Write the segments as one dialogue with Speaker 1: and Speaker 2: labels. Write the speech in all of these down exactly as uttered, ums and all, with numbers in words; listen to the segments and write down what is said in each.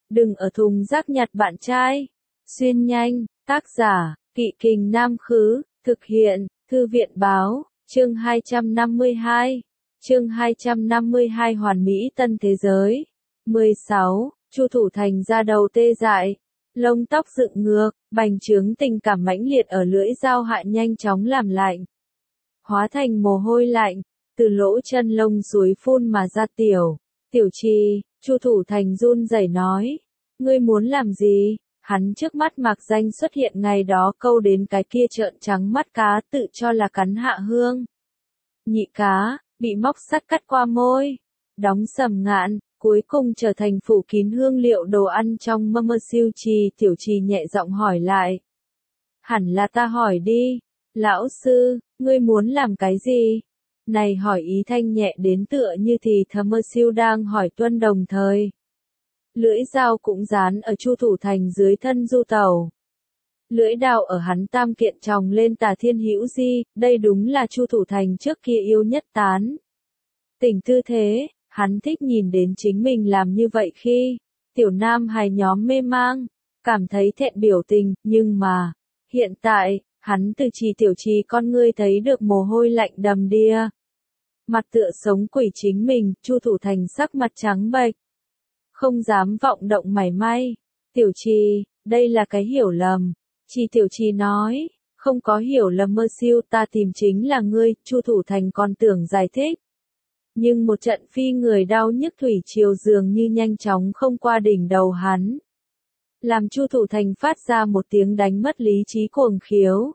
Speaker 1: Đừng ở thùng rác nhặt bạn trai. Xuyên nhanh, tác giả, Kỵ Kình Nam Khứ, thực hiện, Thư viện Báo, chương hai trăm năm mươi hai. Chương hai trăm năm mươi hai Hoàn Mỹ Tân Thế Giới. mười sáu. Chu Thủ Thành da đầu tê dại, lông tóc dựng ngược, bành trướng tình cảm mãnh liệt ở lưỡi dao hại nhanh chóng làm lạnh. Hóa thành mồ hôi lạnh, từ lỗ chân lông suối phun mà ra tiểu. Tiểu Trì, Chu Thủ Thành run rẩy nói. Ngươi muốn làm gì? Hắn trước mắt Mạc Danh xuất hiện ngày đó câu đến cái kia trợn trắng mắt cá tự cho là cắn Hạ Hương. Nhị cá, bị móc sắt cắt qua môi. Đóng sầm ngạn, cuối cùng trở thành phủ kín hương liệu đồ ăn trong mâm mơ siêu trì. Tiểu Trì nhẹ giọng hỏi lại. Hẳn là ta hỏi đi. Lão sư, ngươi muốn làm cái gì? Này hỏi ý thanh nhẹ đến tựa như thì thầm mơ siêu đang hỏi tuân đồng thời. Lưỡi dao cũng dán ở Chu Thủ Thành dưới thân du tàu. Lưỡi đao ở hắn tam kiện tròng lên Tà Thiên Hữu Di, đây đúng là Chu Thủ Thành trước kia yêu nhất tán. Tình tư thế, hắn thích nhìn đến chính mình làm như vậy khi tiểu nam hài nhóm mê mang, cảm thấy thẹn biểu tình, nhưng mà, hiện tại, hắn từ Trì Tiểu Trì con ngươi thấy được mồ hôi lạnh đầm đìa. Mặt tựa sống quỷ chính mình, Chu Thủ Thành sắc mặt trắng bệch. Không dám vọng động mảy may. Tiểu Trì, đây là cái hiểu lầm. Trì Tiểu Trì nói, không có hiểu lầm mơ siêu, ta tìm chính là ngươi. Chu Thủ Thành còn tưởng giải thích. Nhưng một trận phi người đau nhức thủy triều dường như nhanh chóng không qua đỉnh đầu hắn. Làm Chu Thủ Thành phát ra một tiếng đánh mất lý trí cuồng khiếu.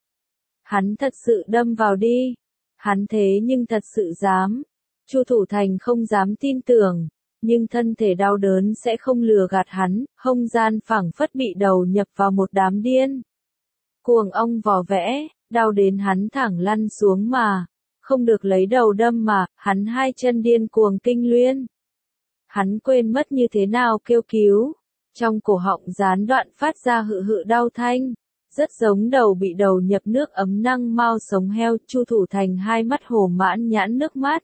Speaker 1: Hắn thật sự đâm vào đi. Hắn thế nhưng thật sự dám. Chu Thủ Thành không dám tin tưởng. Nhưng thân thể đau đớn sẽ không lừa gạt hắn, hông gian phảng phất bị đầu nhập vào một đám điên. Cuồng ong vò vẽ, đau đến hắn thẳng lăn xuống mà, không được lấy đầu đâm mà, hắn hai chân điên cuồng kinh luyên. Hắn quên mất như thế nào kêu cứu, trong cổ họng gián đoạn phát ra hự hự đau thanh, rất giống đầu bị đầu nhập nước ấm năng mau sống heo. Chu Thủ Thành hai mắt hồ mãn nhãn nước mắt.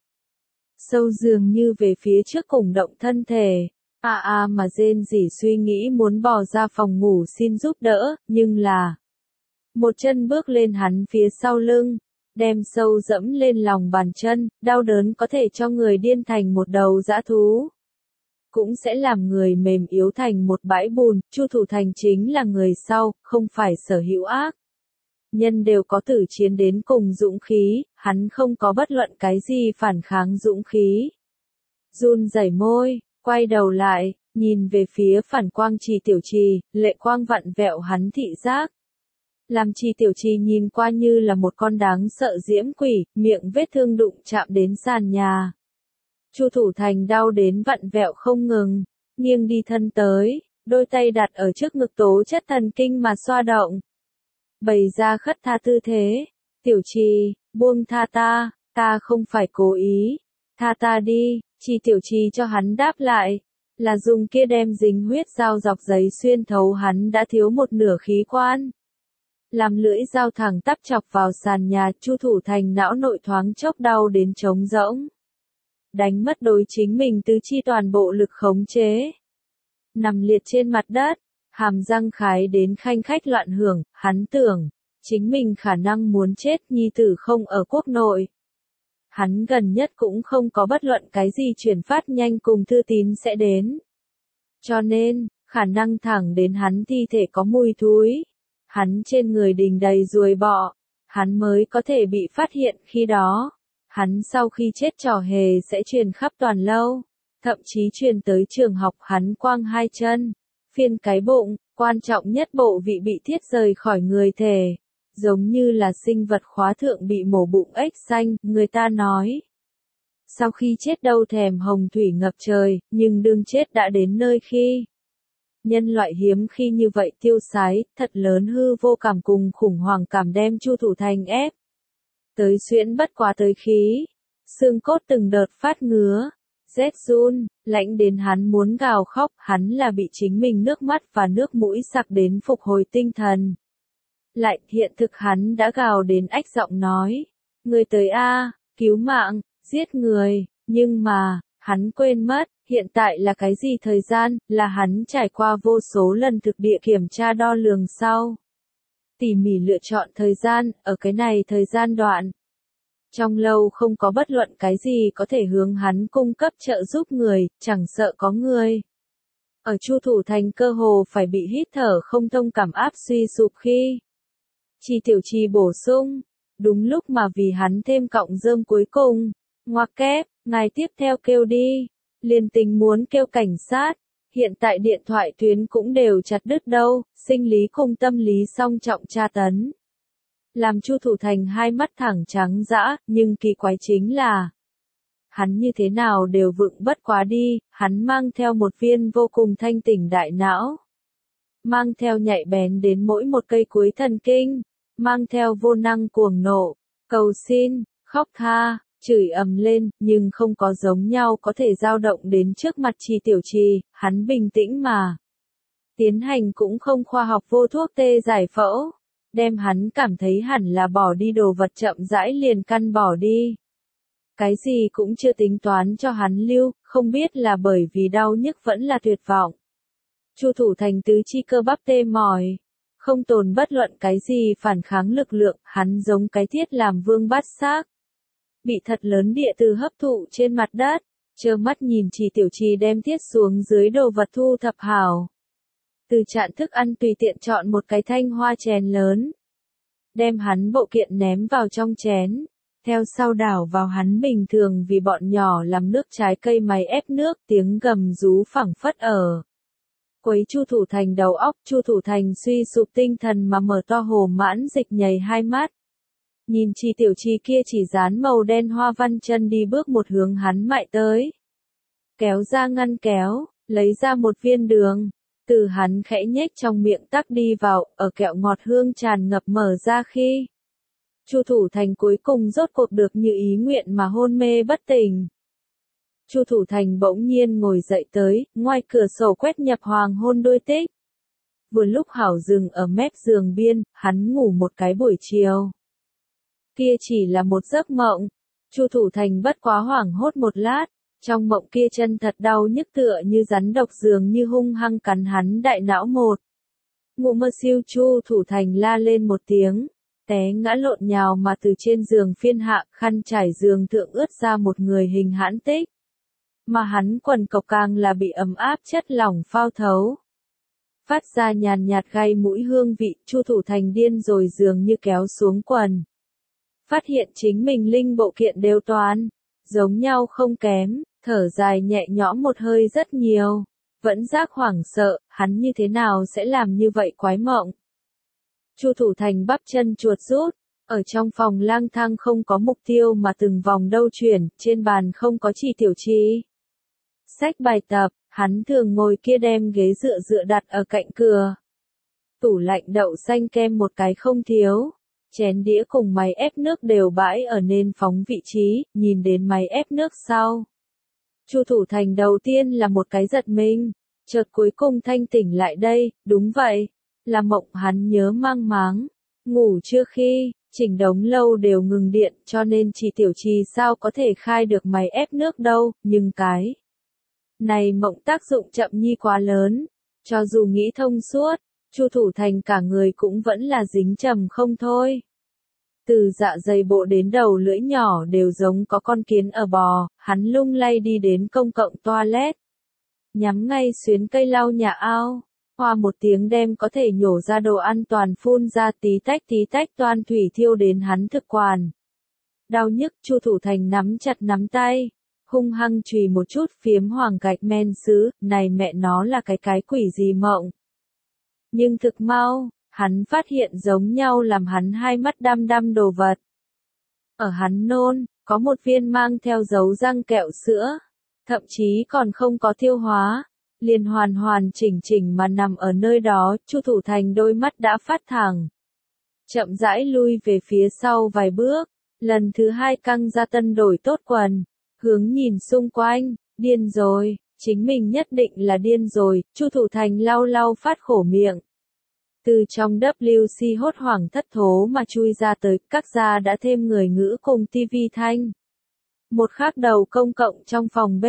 Speaker 1: Sâu dường như về phía trước cùng động thân thể, a à, a à mà rên rỉ suy nghĩ muốn bò ra phòng ngủ xin giúp đỡ, nhưng là một chân bước lên hắn phía sau lưng, đem sâu dẫm lên lòng bàn chân, đau đớn có thể cho người điên thành một đầu dã thú, cũng sẽ làm người mềm yếu thành một bãi bùn. Chu Thủ Thành chính là người sau, không phải sở hữu ác. Nhân đều có tử chiến đến cùng dũng khí, hắn không có bất luận cái gì phản kháng dũng khí. Run rẩy môi, quay đầu lại, nhìn về phía phản quang Trì Tiểu Trì, lệ quang vặn vẹo hắn thị giác. Làm Trì Tiểu Trì nhìn qua như là một con đáng sợ diễm quỷ, miệng vết thương đụng chạm đến sàn nhà. Chu Thủ Thành đau đến vặn vẹo không ngừng, nghiêng đi thân tới, đôi tay đặt ở trước ngực tố chất thần kinh mà xoa động. Bày ra khất tha tư thế. Tiểu Trì, buông tha ta, ta không phải cố ý. Tha ta đi. Trì Tiểu Trì cho hắn đáp lại. Là dùng kia đem dính huyết dao dọc giấy xuyên thấu hắn đã thiếu một nửa khí quan. Làm lưỡi dao thẳng tắp chọc vào sàn nhà. Chu Thủ Thành não nội thoáng chốc đau đến trống rỗng. Đánh mất đối chính mình tứ chi toàn bộ lực khống chế. Nằm liệt trên mặt đất. Hàm răng khái đến khanh khách loạn hưởng, hắn tưởng, chính mình khả năng muốn chết, nhi tử không ở quốc nội. Hắn gần nhất cũng không có bất luận cái gì chuyển phát nhanh cùng thư tín sẽ đến. Cho nên, khả năng thẳng đến hắn thi thể có mùi thúi. Hắn trên người đình đầy ruồi bọ, hắn mới có thể bị phát hiện khi đó. Hắn sau khi chết trò hề sẽ truyền khắp toàn lâu, thậm chí truyền tới trường học. Hắn quang hai chân. Phiên cái bụng, quan trọng nhất bộ vị bị thiết rời khỏi người thể, giống như là sinh vật khóa thượng bị mổ bụng ếch xanh. Người ta nói, sau khi chết đâu thèm hồng thủy ngập trời, nhưng đương chết đã đến nơi khi. Nhân loại hiếm khi như vậy tiêu sái, thật lớn hư vô cảm cùng khủng hoảng cảm đem Chu Thủ Thành ép. Tới xuyễn bất quá tới khí, xương cốt từng đợt phát ngứa. Rét run, lạnh đến hắn muốn gào khóc, hắn là bị chính mình nước mắt và nước mũi sặc đến phục hồi tinh thần. Lại, hiện thực hắn đã gào đến ách giọng nói, người tới a, cứu mạng, giết người, nhưng mà, hắn quên mất, Hiện tại là cái gì thời gian, là hắn trải qua vô số lần thực địa kiểm tra đo lường sau. Tỉ mỉ lựa chọn thời gian, ở cái này thời gian đoạn. Trong lâu không có bất luận cái gì có thể hướng hắn cung cấp trợ giúp người, chẳng sợ có người. Ở Chu Thủ Thành cơ hồ phải bị hít thở không thông cảm áp suy sụp khi. Chi Tiểu Trì bổ sung, đúng lúc mà vì hắn thêm cọng rơm cuối cùng, ngoặc kép, ngài tiếp theo kêu đi, liền tính muốn kêu cảnh sát, hiện tại điện thoại tuyến cũng đều chặt đứt đâu, sinh lý cùng tâm lý song trọng tra tấn. Làm Chu Thủ Thành hai mắt thẳng trắng dã, nhưng kỳ quái chính là hắn như thế nào đều vựng bất quá đi, hắn mang theo một viên vô cùng thanh tỉnh đại não. Mang theo nhạy bén đến mỗi một cây cuối thần kinh, mang theo vô năng cuồng nộ, cầu xin, khóc tha, chửi ầm lên, nhưng không có giống nhau có thể dao động đến trước mặt Chi Tiểu Trì, hắn bình tĩnh mà. Tiến hành cũng không khoa học vô thuốc tê giải phẫu, đem hắn cảm thấy hẳn là bỏ đi đồ vật chậm rãi liền căn bỏ đi. Cái gì cũng chưa tính toán cho hắn lưu, không biết là bởi vì đau nhức vẫn là tuyệt vọng. Chu Thủ Thành tứ chi cơ bắp tê mỏi, không tồn bất luận cái gì phản kháng lực lượng, hắn giống cái thiết làm vương bát xác. Bị thật lớn địa từ hấp thụ trên mặt đất, trơ mắt nhìn Chi Tiểu Trì đem thiết xuống dưới đồ vật thu thập hảo. Từ chạn thức ăn tùy tiện chọn một cái thanh hoa chén lớn. Đem hắn bộ kiện ném vào trong chén. Theo sau đảo vào hắn bình thường vì bọn nhỏ làm nước trái cây máy ép nước, tiếng gầm rú phẳng phất ở. Quấy Chu Thủ Thành đầu óc, Chu Thủ Thành suy sụp tinh thần mà mở to hồ mãn dịch nhảy hai mắt. Nhìn Chi Tiểu Trì kia chỉ dán màu đen hoa văn chân đi bước một hướng hắn mại tới. Kéo ra ngăn kéo, lấy ra một viên đường. Từ hắn khẽ nhếch trong miệng tắc đi vào, ở kẹo ngọt hương tràn ngập mở ra khi. Chu Thủ Thành cuối cùng rốt cuộc được như ý nguyện mà hôn mê bất tỉnh. Chu Thủ Thành bỗng nhiên ngồi dậy tới, ngoài cửa sổ quét nhập hoàng hôn đôi tích. Vừa lúc hảo dừng ở mép giường biên, hắn ngủ một cái buổi chiều. Kia chỉ là một giấc mộng. Chu Thủ Thành bất quá hoảng hốt một lát, trong mộng kia chân thật đau nhức tựa như rắn độc dường như hung hăng cắn hắn đại não một. Ngụ mơ siêu Chu Thủ Thành la lên một tiếng. Té ngã lộn nhào mà từ trên giường phiên hạ, khăn trải giường thượng ướt ra một người hình hãn tích. Mà hắn quần cộc càng là bị ấm áp chất lỏng phao thấu. Phát ra nhàn nhạt gai mũi hương vị, Chu Thủ Thành điên rồi dường như kéo xuống quần. Phát hiện chính mình linh bộ kiện đều toàn, giống nhau không kém, thở dài nhẹ nhõm một hơi rất nhiều. Vẫn giác hoảng sợ, hắn như thế nào sẽ làm như vậy quái mộng. Chu Thủ Thành bắp chân chuột rút, ở trong phòng lang thang không có mục tiêu mà từng vòng đâu chuyển, trên bàn không có Chi Tiểu Trì. Sách bài tập, hắn thường ngồi kia đem ghế dựa dựa đặt ở cạnh cửa. Tủ lạnh đậu xanh kem một cái không thiếu, chén đĩa cùng máy ép nước đều bãi ở nền phóng vị trí, nhìn đến máy ép nước sau. Chu Thủ Thành đầu tiên là một cái giật mình, chợt cuối cùng thanh tỉnh lại đây, đúng vậy. Là mộng hắn nhớ mang máng, ngủ chưa khi, chỉnh đống lâu đều ngừng điện cho nên Chi Tiểu Trì sao có thể khai được máy ép nước đâu, nhưng cái này mộng tác dụng chậm nhi quá lớn, cho dù nghĩ thông suốt, Chu Thủ Thành cả người cũng vẫn là dính trầm không thôi. Từ dạ dày bộ đến đầu lưỡi nhỏ đều giống có con kiến ở bò, hắn lung lay đi đến công cộng toilet. Nhắm ngay xuyến cây lau nhà ao. Hoa một tiếng đem có thể nhổ ra đồ ăn toàn phun ra tí tách tí tách toan thủy thiêu đến hắn thực quản. Đau nhức, Chu Thủ Thành nắm chặt nắm tay, hung hăng chùy một chút phiếm hoàng gạch men sứ, này mẹ nó là cái cái quỷ gì mộng. Nhưng thực mau, hắn phát hiện giống nhau làm hắn hai mắt đăm đăm đồ vật. Ở hắn nôn, có một viên mang theo dấu răng kẹo sữa, thậm chí còn không có tiêu hóa. Liền hoàn hoàn chỉnh chỉnh mà nằm ở nơi đó, Chu Thủ Thành đôi mắt đã phát thẳng. Chậm rãi lui về phía sau vài bước, lần thứ hai căng ra tân đổi tốt quần, hướng nhìn xung quanh, điên rồi, chính mình nhất định là điên rồi, Chu Thủ Thành lau lau phát khổ miệng. Từ trong W C hốt hoảng thất thố mà chui ra tới, các gia đã thêm người ngữ cùng tivi thanh. Một khác đầu công cộng trong phòng bếp.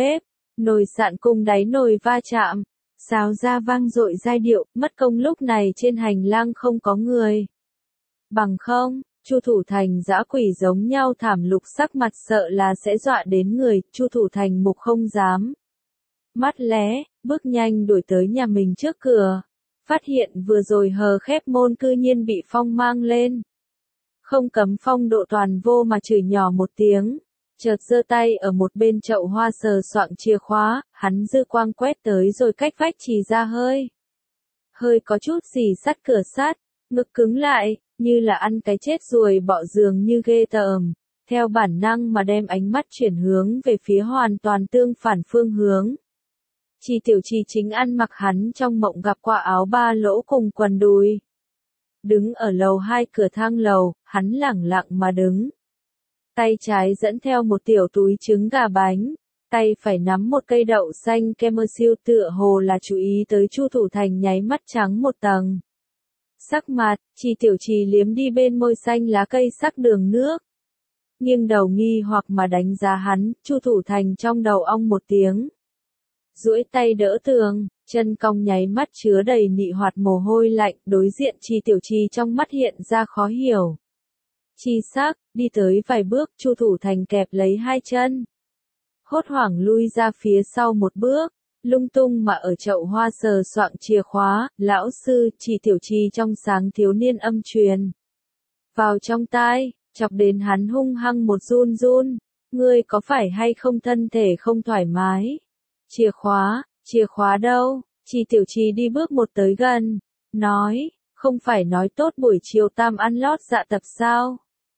Speaker 1: Nồi sạn cùng đáy nồi va chạm, xào ra vang dội giai điệu, mất công lúc này trên hành lang không có người. Bằng không, Chu Thủ Thành dã quỷ giống nhau thảm lục sắc mặt sợ là sẽ dọa đến người, Chu Thủ Thành mục không dám. Mắt lé, bước nhanh đuổi tới nhà mình trước cửa, phát hiện vừa rồi hờ khép môn cư nhiên bị Phong mang lên. Không cấm Phong độ toàn vô mà chửi nhỏ một tiếng, chợt giơ tay ở một bên chậu hoa sờ soạng chìa khóa, hắn dư quang quét tới rồi cách vách chỉ ra hơi. Hơi có chút gì sắt cửa sắt, ngực cứng lại, như là ăn cái chết ruồi bọ dường như ghê tởm, theo bản năng mà đem ánh mắt chuyển hướng về phía hoàn toàn tương phản phương hướng. Chi Tiểu Chi chính ăn mặc hắn trong mộng gặp qua áo ba lỗ cùng quần đùi. Đứng ở lầu hai cửa thang lầu, hắn lẳng lặng mà đứng. Tay trái dẫn theo một tiểu túi trứng gà bánh, tay phải nắm một cây đậu xanh Kemersil tựa hồ là chú ý tới Chu Thủ Thành nháy mắt trắng một tầng. Sắc mặt, Chi Tiểu Chi liếm đi bên môi xanh lá cây sắc đường nước. Nghiêng đầu nghi hoặc mà đánh giá hắn, Chu Thủ Thành trong đầu ong một tiếng. Duỗi tay đỡ tường, chân cong nháy mắt chứa đầy nị hoạt mồ hôi lạnh, đối diện Chi Tiểu Chi trong mắt hiện ra khó hiểu. Chi sắc, đi tới vài bước, Chu Thủ Thành kẹp lấy hai chân. Hốt hoảng lui ra phía sau một bước, lung tung mà ở chậu hoa sờ soạng chìa khóa, lão sư, Chi Tiểu Chi trong sáng thiếu niên âm truyền. Vào trong tai, chọc đến hắn hung hăng một run run, ngươi có phải hay không thân thể không thoải mái? Chìa khóa, chìa khóa đâu? Chi Tiểu Chi đi bước một tới gần, nói, không phải nói tốt buổi chiều tam ăn lót dạ tập sao?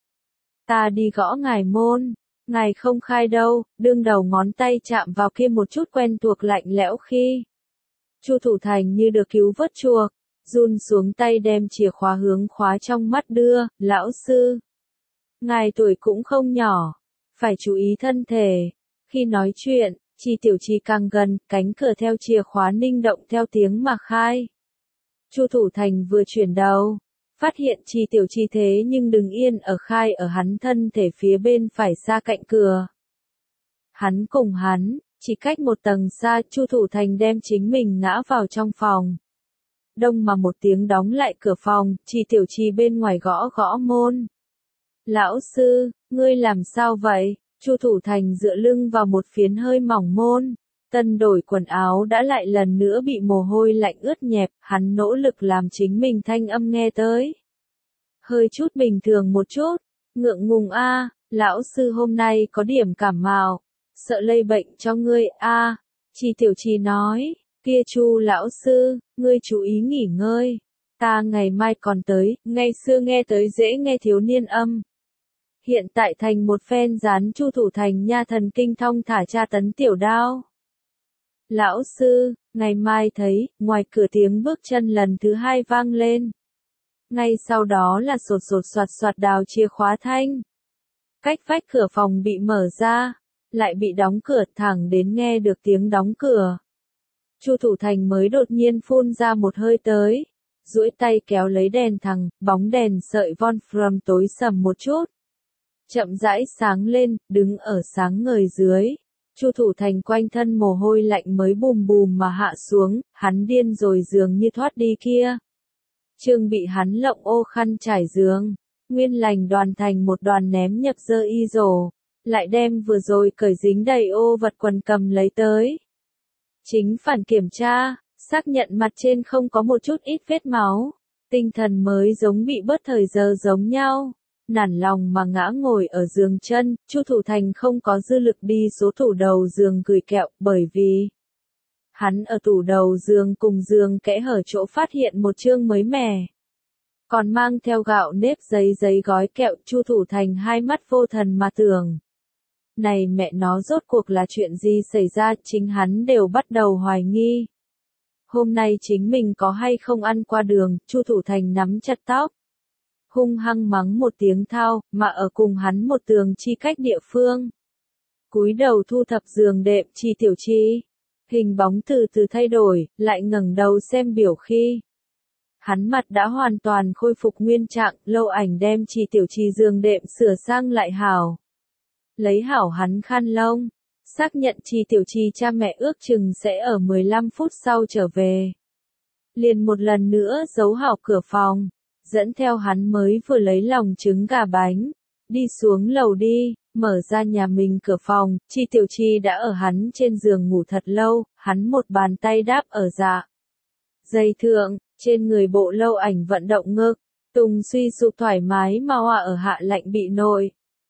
Speaker 1: Ta đi gõ ngài môn, ngài không khai đâu, đương đầu ngón tay chạm vào kia một chút quen thuộc lạnh lẽo khi. Chu Thủ Thành như được cứu vớt chuộc, run xuống tay đem chìa khóa hướng khóa trong mắt đưa, lão sư. Ngài tuổi cũng không nhỏ, phải chú ý thân thể. Khi nói chuyện, Chi Tiểu Chi càng gần, cánh cửa theo chìa khóa ninh động theo tiếng mà khai. Chu Thủ Thành vừa chuyển đầu, phát hiện Chi Tiểu Chi thế nhưng đừng yên ở khai ở hắn thân thể phía bên phải xa cạnh cửa. Hắn cùng hắn, chỉ cách một tầng xa, Chu Thủ Thành đem chính mình ngã vào trong phòng. Đông mà một tiếng đóng lại cửa phòng, Chi Tiểu Chi bên ngoài gõ gõ môn. Lão sư, ngươi làm sao vậy? Chu Thủ Thành dựa lưng vào một phiến hơi mỏng môn. Tân đổi quần áo đã lại lần nữa bị mồ hôi lạnh ướt nhẹp, hắn nỗ lực làm chính mình thanh âm nghe tới. Hơi chút bình thường một chút, ngượng ngùng a, lão sư hôm nay có điểm cảm mạo, sợ lây bệnh cho ngươi a. Chi Tiểu Chi nói, kia Chu lão sư, ngươi chú ý nghỉ ngơi, ta ngày mai còn tới, ngày xưa nghe tới dễ nghe thiếu niên âm. Hiện tại thành một phen dán Chu Thủ Thành nha thần kinh thong thả tra tấn tiểu đao. Lão sư, ngày mai thấy, ngoài cửa tiếng bước chân lần thứ hai vang lên. Ngay sau đó là sột sột soạt soạt đào chìa khóa thanh. Cách vách cửa phòng bị mở ra, lại bị đóng cửa thẳng đến nghe được tiếng đóng cửa. Chu Thủ Thành mới đột nhiên phun ra một hơi tới, duỗi tay kéo lấy đèn thẳng, bóng đèn sợi von from tối sầm một chút. Chậm rãi sáng lên, đứng ở sáng ngời dưới. Chu Thủ Thành quanh thân mồ hôi lạnh mới bùm bùm mà hạ xuống, hắn điên rồi dường như thoát đi kia. Trương bị hắn lộng ô khăn trải giường, nguyên lành đoàn thành một đoàn ném nhập dơ y rổ, lại đem vừa rồi cởi dính đầy ô vật quần cầm lấy tới. Chính phản kiểm tra, xác nhận mặt trên không có một chút ít vết máu, tinh thần mới giống bị bớt thời giờ giống nhau. Nản lòng mà ngã ngồi ở giường chân, Chu Thủ Thành không có dư lực đi số tủ đầu giường gửi kẹo, bởi vì hắn ở tủ đầu giường cùng giường kẽ hở chỗ phát hiện một chương mới mẻ. Còn mang theo gạo nếp giấy giấy gói kẹo, Chu Thủ Thành hai mắt vô thần mà tưởng. Này mẹ nó rốt cuộc là chuyện gì xảy ra, chính hắn đều bắt đầu hoài nghi. Hôm nay chính mình có hay không ăn qua đường, Chu Thủ Thành nắm chặt tóc. Hung hăng mắng một tiếng thao, mà ở cùng hắn một tường chi cách địa phương. Cúi đầu thu thập giường đệm, Chi Tiểu Chi. Hình bóng từ từ thay đổi, lại ngẩng đầu xem biểu khi. Hắn mặt đã hoàn toàn khôi phục nguyên trạng, lâu ảnh đem Chi Tiểu Chi giường đệm sửa sang lại hảo. Lấy hảo hắn khăn lông, xác nhận Chi Tiểu Chi cha mẹ ước chừng sẽ ở mười lăm phút sau trở về. Liền một lần nữa giấu hảo cửa phòng, dẫn theo hắn mới vừa lấy lòng trứng gà bánh, đi xuống lầu đi, mở ra nhà mình cửa phòng, Chi Tiểu Chi đã ở hắn trên giường ngủ thật lâu, hắn một bàn tay đáp ở dạ dây thượng, trên người bộ Lâu Ảnh vận động ngực, Tùng suy sụp thoải mái mà hòa ở hạ lạnh bị nội.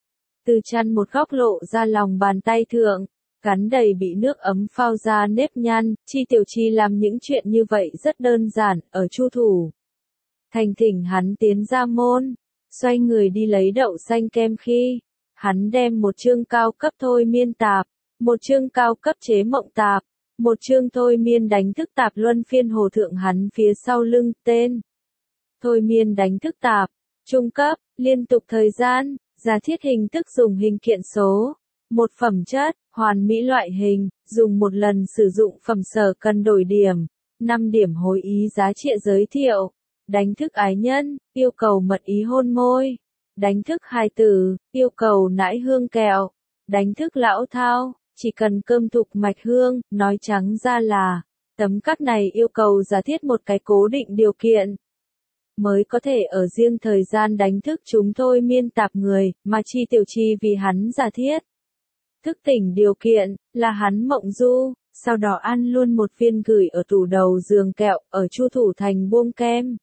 Speaker 1: Từ chăn một góc lộ ra lòng bàn tay thượng, cắn đầy bị nước ấm phao ra nếp nhăn, Chi Tiểu Chi làm những chuyện như vậy rất đơn giản, ở Chu Thủ Thành thỉnh hắn tiến ra môn, xoay người đi lấy đậu xanh kem khi, hắn đem một chương cao cấp thôi miên tạp, một chương cao cấp chế mộng tạp, một chương thôi miên đánh thức tạp luân phiên hồ thượng hắn phía sau lưng, tên. Thôi miên đánh thức tạp, trung cấp, liên tục thời gian, giả thiết hình thức dùng hình kiện số, một phẩm chất, hoàn mỹ loại hình, dùng một lần sử dụng phẩm sở cần đổi điểm, năm điểm hối ý giá trị giới thiệu, đánh thức ái nhân, yêu cầu mật ý hôn môi, đánh thức hài tử, yêu cầu nãi hương kẹo, đánh thức lão thao, chỉ cần cơm thục mạch hương, nói trắng ra là, tấm cắt này yêu cầu giả thiết một cái cố định điều kiện, mới có thể ở riêng thời gian đánh thức chúng thôi miên tạp người, mà Chi Tiểu Chi vì hắn giả thiết. Thức tỉnh điều kiện, là hắn mộng du, sau đó ăn luôn một viên gửi ở tủ đầu giường kẹo, ở Chu Thủ Thành buông kem.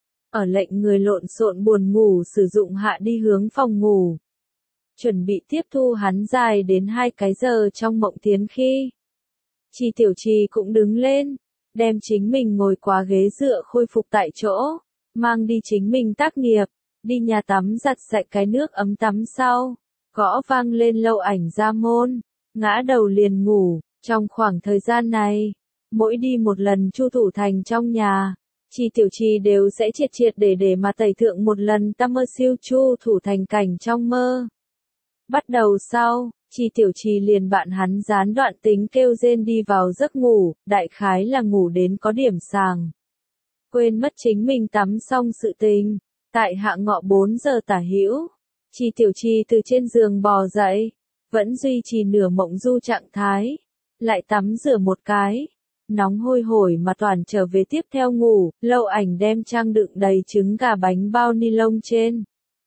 Speaker 1: Ở lệnh người lộn xộn buồn ngủ sử dụng hạ đi hướng phòng ngủ. Chuẩn bị tiếp thu hắn dài đến hai cái giờ trong mộng tiến khi. Chi Tiểu Chi cũng đứng lên, đem chính mình ngồi qua ghế dựa khôi phục tại chỗ, mang đi chính mình tác nghiệp, đi nhà tắm giặt sạch cái nước ấm tắm sau, gõ vang lên Lâu Ảnh ra môn, ngã đầu liền ngủ, trong khoảng thời gian này, mỗi đi một lần Chu Thủ Thành trong nhà, Chi Tiểu Chi đều sẽ triệt triệt để để mà tẩy thượng một lần ta mơ siêu Chu Thủ Thành cảnh trong mơ. Bắt đầu sau, Chi Tiểu Chi liền bạn hắn gián đoạn tính kêu rên đi vào giấc ngủ, đại khái là ngủ đến có điểm sàng. Quên mất chính mình tắm xong sự tình, tại hạ ngọ bốn giờ tả hữu, Chi Tiểu Chi từ trên giường bò dậy, vẫn duy trì nửa mộng du trạng thái, lại tắm rửa một cái, nóng hôi hổi mà toàn trở về tiếp theo ngủ, Lâu Ảnh đem trang đựng đầy trứng gà bánh bao ni lông trên.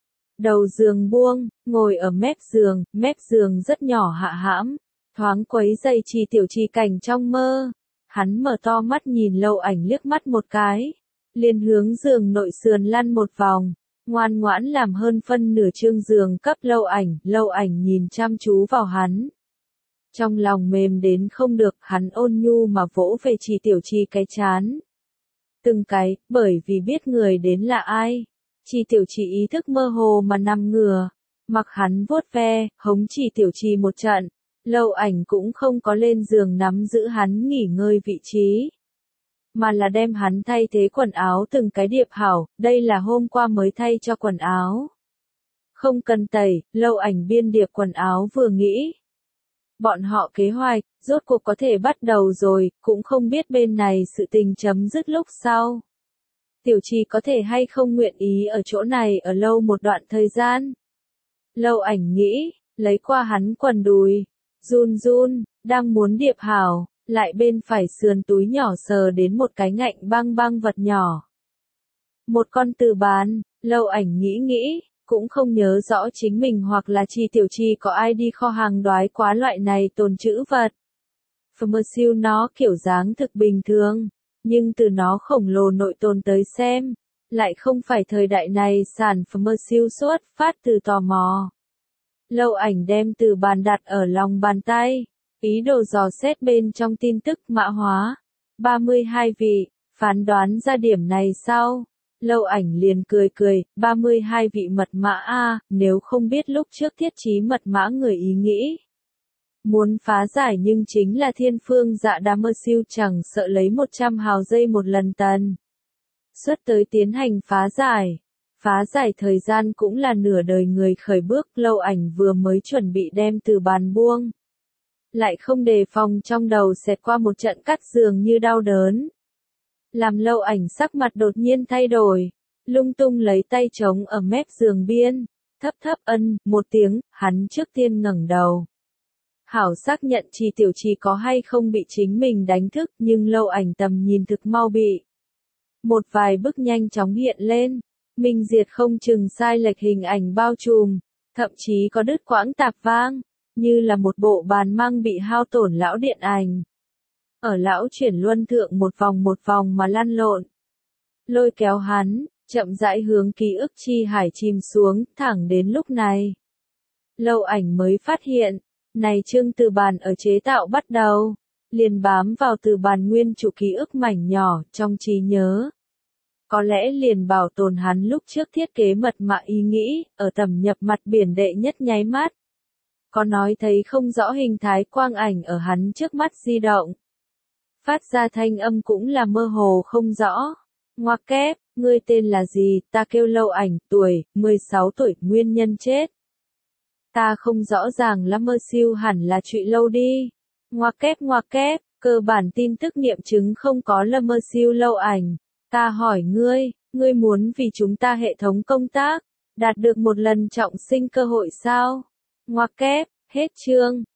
Speaker 1: Đầu giường buông, ngồi ở mép giường, mép giường rất nhỏ hạ hãm, thoáng quấy dày Chi Tiểu Chi cảnh trong mơ. Hắn mở to mắt nhìn Lâu Ảnh liếc mắt một cái, liền hướng giường nội sườn lăn một vòng, ngoan ngoãn làm hơn phân nửa chương giường cấp Lâu Ảnh, Lâu Ảnh nhìn chăm chú vào hắn. Trong lòng mềm đến không được, hắn ôn nhu mà vỗ về Chi Tiểu Chi cái chán. Từng cái, bởi vì biết người đến là ai. Chi Tiểu Chi ý thức mơ hồ mà nằm ngửa, mặc hắn vuốt ve, hống Chi Tiểu Chi một trận, Lâu Ảnh cũng không có lên giường nắm giữ hắn nghỉ ngơi vị trí, mà là đem hắn thay thế quần áo từng cái điệp hảo, đây là hôm qua mới thay cho quần áo. Không cần tẩy, Lâu Ảnh biên điệp quần áo vừa nghĩ. Bọn họ kế hoạch, rốt cuộc có thể bắt đầu rồi, cũng không biết bên này sự tình chấm dứt lúc sau. Tiểu Chi có thể hay không nguyện ý ở chỗ này ở lâu một đoạn thời gian. Lâu Ảnh nghĩ, lấy qua hắn quần đùi, run run, đang muốn điệp hảo, lại bên phải sườn túi nhỏ sờ đến một cái ngạnh băng băng vật nhỏ. Một con từ bán, Lâu Ảnh nghĩ nghĩ, cũng không nhớ rõ chính mình hoặc là Chi Tiểu Chi có ai đi kho hàng đoái quá loại này tồn trữ vật. Pharmacy nó kiểu dáng thực bình thường, nhưng từ nó khổng lồ nội tồn tới xem, lại không phải thời đại này sản Pharmacy xuất phát từ tò mò. Lâu Ảnh đem từ bàn đặt ở lòng bàn tay, ý đồ dò xét bên trong tin tức mã hóa. ba mươi hai vị, phán đoán ra điểm này sau. Lâu Ảnh liền cười cười, ba mươi hai vị mật mã A, nếu không biết lúc trước thiết trí mật mã người ý nghĩ. Muốn phá giải nhưng chính là thiên phương dạ đa mơ siêu chẳng sợ lấy một trăm hào giây một lần tần. Xuất tới tiến hành phá giải. Phá giải thời gian cũng là nửa đời người khởi bước, Lâu Ảnh vừa mới chuẩn bị đem từ bàn buông. Lại không đề phòng trong đầu xẹt qua một trận cắt dường như đau đớn. Làm Lâu Ảnh sắc mặt đột nhiên thay đổi, lung tung lấy tay trống ở mép giường biên, thấp thấp ân, một tiếng, hắn trước tiên ngẩng đầu. Hảo xác nhận Trì Tiểu Trì có hay không bị chính mình đánh thức, nhưng Lâu Ảnh tầm nhìn thực mau bị. Một vài bức nhanh chóng hiện lên, minh diệt không chừng sai lệch hình ảnh bao trùm, thậm chí có đứt quãng tạp vang, như là một bộ bàn mang bị hao tổn lão điện ảnh. Ở lão chuyển luân thượng một vòng một vòng mà lăn lộn. Lôi kéo hắn, chậm rãi hướng ký ức chi hải chìm xuống, thẳng đến lúc này. Lâu Ảnh mới phát hiện, này chương từ bàn ở chế tạo bắt đầu, liền bám vào từ bàn nguyên chủ ký ức mảnh nhỏ trong trí nhớ. Có lẽ liền bảo tồn hắn lúc trước thiết kế mật mã ý nghĩ, ở tầm nhập mặt biển đệ nhất nháy mắt. Có nói thấy không rõ hình thái quang ảnh ở hắn trước mắt di động. Phát ra thanh âm cũng là mơ hồ không rõ. Ngoặc kép, ngươi tên là gì? Ta kêu Lâu Ảnh, tuổi, mười sáu tuổi, nguyên nhân chết. Ta không rõ ràng lắm, mơ siêu hẳn là trụy lâu đi. Ngoặc kép ngoặc kép, cơ bản tin tức nghiệm chứng không có là mơ siêu Lâu Ảnh. Ta hỏi ngươi, ngươi muốn vì chúng ta hệ thống công tác, đạt được một lần trọng sinh cơ hội sao? Ngoặc kép, hết chương.